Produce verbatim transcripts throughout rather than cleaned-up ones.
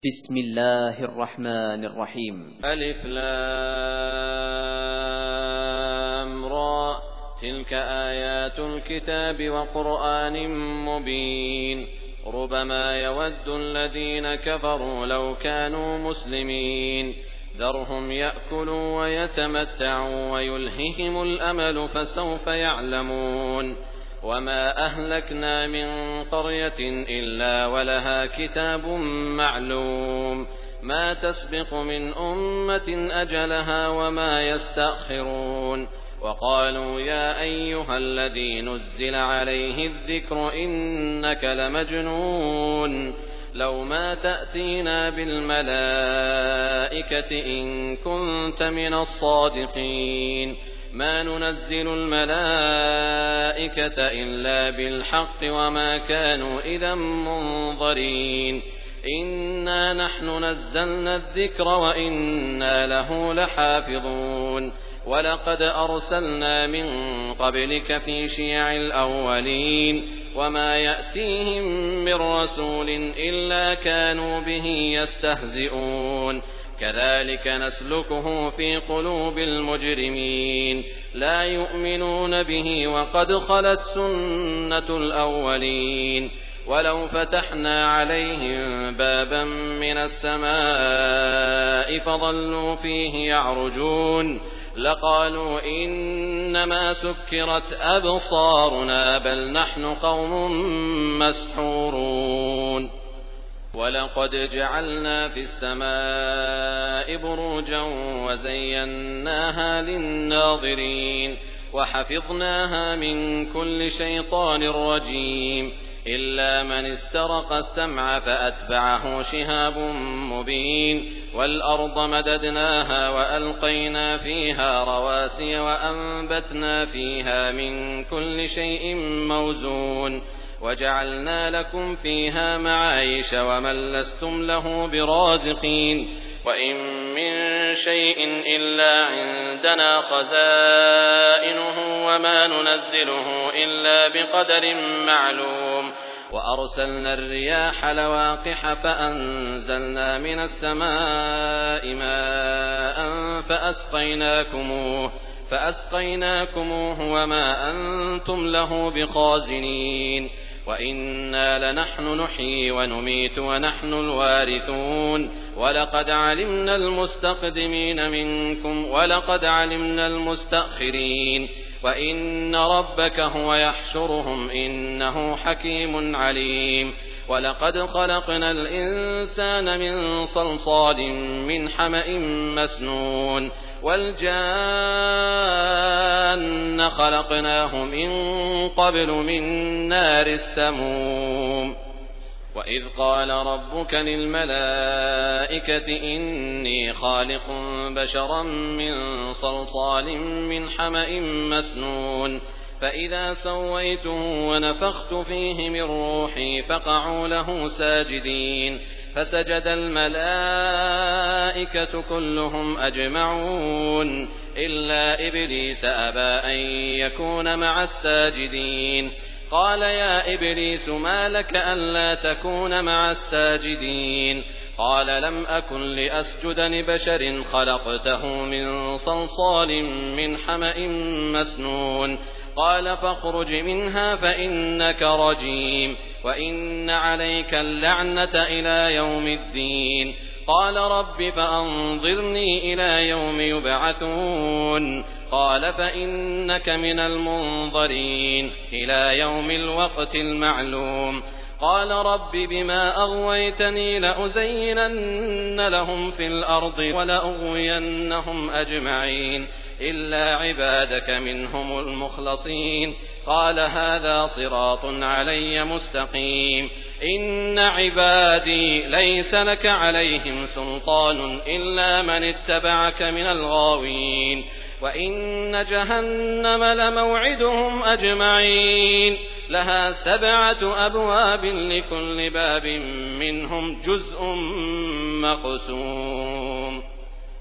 بسم الله الرحمن الرحيم. ألف لام را تلك آيات الكتاب وقرآن مبين ربما يود الذين كفروا لو كانوا مسلمين ذرهم يأكلوا ويتمتعوا ويلههم الأمل فسوف يعلمون وما أهلكنا من قرية إلا ولها كتاب معلوم ما تسبق من أمة أجلها وما يستأخرون وقالوا يا أيها الذي نزل عليه الذكر إنك لمجنون لو ما تأتينا بالملائكة إن كنت من الصادقين ما ننزل الملائكة إلا بالحق وما كانوا إذا منظرين إنا نحن نزلنا الذكر وإنا له لحافظون ولقد أرسلنا من قبلك في شيع الأولين وما يأتيهم من رسول إلا كانوا به يستهزئون كذلك نسلكه في قلوب المجرمين لا يؤمنون به وقد خلت سنة الأولين ولو فتحنا عليهم بابا من السماء فظلوا فيه يعرجون لقالوا إنما سكرت أبصارنا بل نحن قوم مسحورون ولقد جعلنا في السماء بروجا وزيناها للناظرين وحفظناها من كل شيطان رجيم إلا من استرق السمع فأتبعه شهاب مبين والأرض مددناها وألقينا فيها رواسي وأنبتنا فيها من كل شيء موزون وجعلنا لكم فيها معايش ومن لستم له برازقين وإن من شيء إلا عندنا خزائنه وما ننزله إلا بقدر معلوم وأرسلنا الرياح لواقح فأنزلنا من السماء ماء فأسقيناكموه فأسقيناكموه وما أنتم له بخازنين وإنا لنحن نحيي ونميت ونحن الوارثون ولقد علمنا المستقدمين منكم ولقد علمنا المستأخرين وإن ربك هو يحشرهم إنه حكيم عليم ولقد خلقنا الإنسان من صلصال من حمأ مسنون والجان خلقناه من قبل من نار السموم وإذ قال ربك للملائكة إني خالق بشرا من صلصال من حمأ مسنون فإذا سويته ونفخت فيه من روحي فقعوا له ساجدين فسجد الملائكة كلهم أجمعون إلا إبليس أبى أن يكون مع الساجدين قال يا إبليس ما لك ألا تكون مع الساجدين قال لم أكن لأسجد لبشر خلقته من صلصال من حمأ مسنون قال فاخرج منها فإنك رجيم وإن عليك اللعنة إلى يوم الدين قال رب فأنظرني إلى يوم يبعثون قال فإنك من المنظرين إلى يوم الوقت المعلوم قال رب بما أغويتني لأزينن لهم في الأرض ولأغوينهم أجمعين إلا عبادك منهم المخلصين قال هذا صراط علي مستقيم إن عبادي ليس لك عليهم سلطان إلا من اتبعك من الغاوين وإن جهنم لموعدهم أجمعين لها سبعة أبواب لكل باب منهم جزء مقسوم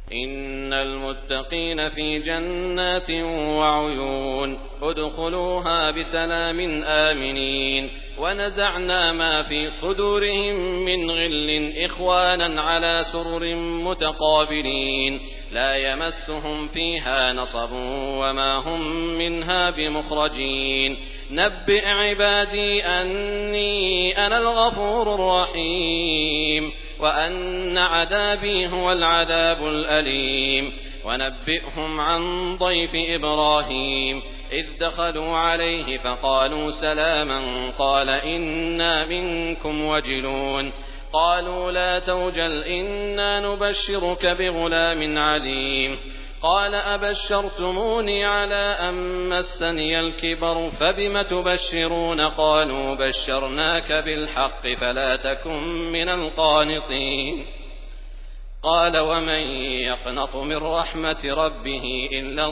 إن المتقين في جنات وعيون ادخلوها بسلام آمنين ونزعنا ما في صدورهم من غل إخوانا على سرر متقابلين لا يمسهم فيها نصب وما هم منها بمخرجين نبئ عبادي أني أنا الغفور الرحيم وأن عذابي هو العذاب الأليم ونبئهم عن ضيف إبراهيم إذ دخلوا عليه فقالوا سلاما قال إنا منكم وجلون قالوا لا توجل إنا نبشرك بغلام عليم قال أبشرتموني على أن مسني الكبر فبم تبشرون قالوا بشرناك بالحق فلا تكن من القانطين قال ومن يقنط من رحمة ربه إلا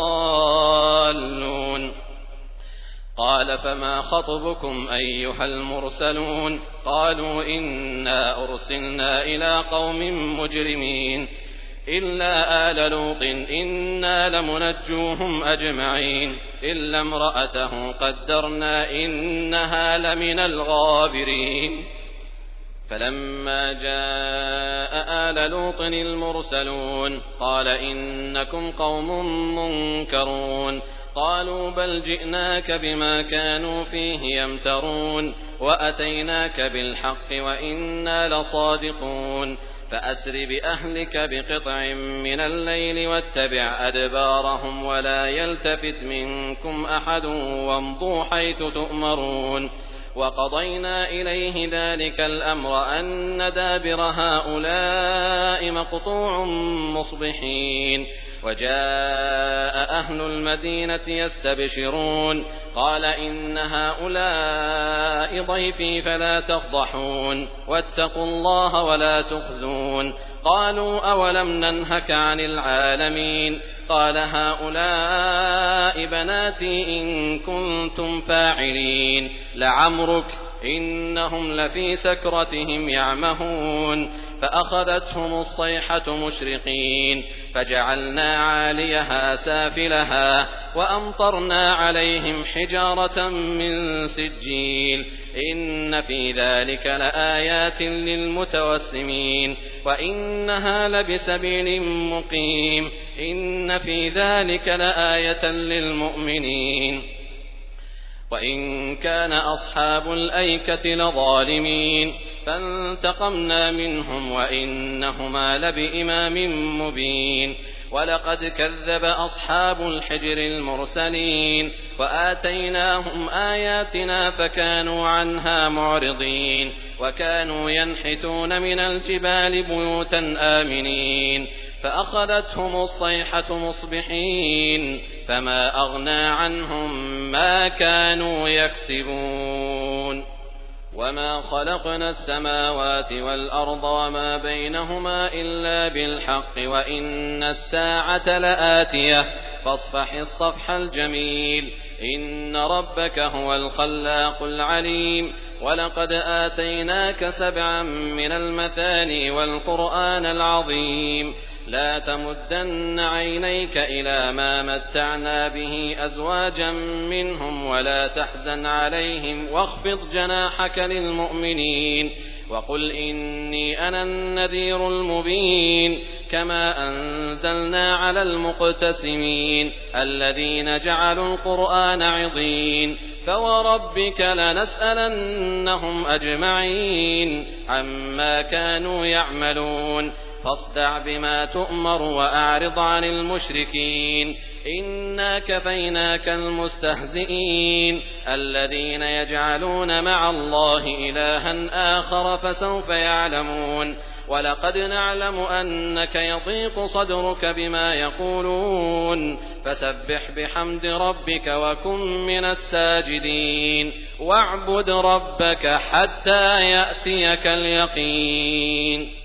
الضالون قال فما خطبكم أيها المرسلون قالوا إنا أرسلنا إلى قوم مجرمين إلا آل لوط إنا لمنجوهم أجمعين إلا امرأته قدرنا إنها لمن الغابرين فلما جاء آل لوط المرسلون قال إنكم قوم منكرون قالوا بل جئناك بما كانوا فيه يمترون وأتيناك بالحق وإنا لصادقون فأسر بأهلك بقطع من الليل واتبع أدبارهم ولا يلتفت منكم أحد وامضوا حيث تؤمرون وقضينا إليه ذلك الأمر أن دابر هؤلاء مقطوع مصبحين وجاء أهل المدينة يستبشرون قال إن هؤلاء ضيفي فلا تفضحون واتقوا الله ولا تخزون قالوا أولم ننهك عن العالمين قال هؤلاء بناتي إن كنتم فاعلين لعمرك إنهم لفي سكرتهم يعمهون فأخذتهم الصيحة مشرقين فجعلنا عاليها سافلها وأمطرنا عليهم حجارة من سجيل إن في ذلك لآيات للمتوسمين وإنها لبسبيل مقيم إن في ذلك لآية للمؤمنين وإن كان أصحاب الأيكة لظالمين فانتقمنا منهم وإنهما لبإمام مبين ولقد كذب أصحاب الحجر المرسلين وآتيناهم آياتنا فكانوا عنها معرضين وكانوا ينحتون من الجبال بيوتا آمنين فأخذتهم الصيحة مصبحين فما أغنى عنهم ما كانوا يكسبون وما خلقنا السماوات والأرض وما بينهما إلا بالحق وإن الساعة لآتية فاصفح الصفح الجميل إن ربك هو الخلاق العليم ولقد آتيناك سبعا من المثاني والقرآن العظيم لا تمدن عينيك إلى ما متعنا به أزواجا منهم ولا تحزن عليهم واخفض جناحك للمؤمنين وقل إني أنا النذير المبين كما أنزلنا على المقتسمين الذين جعلوا القرآن عضين فوربك لنسألنهم أجمعين عما كانوا يعملون فاصدع بما تؤمر وأعرض عن المشركين إنا كفيناك المستهزئين الذين يجعلون مع الله إلها آخر فسوف يعلمون ولقد نعلم أنك يضيق صدرك بما يقولون فسبح بحمد ربك وكن من الساجدين واعبد ربك حتى يأتيك اليقين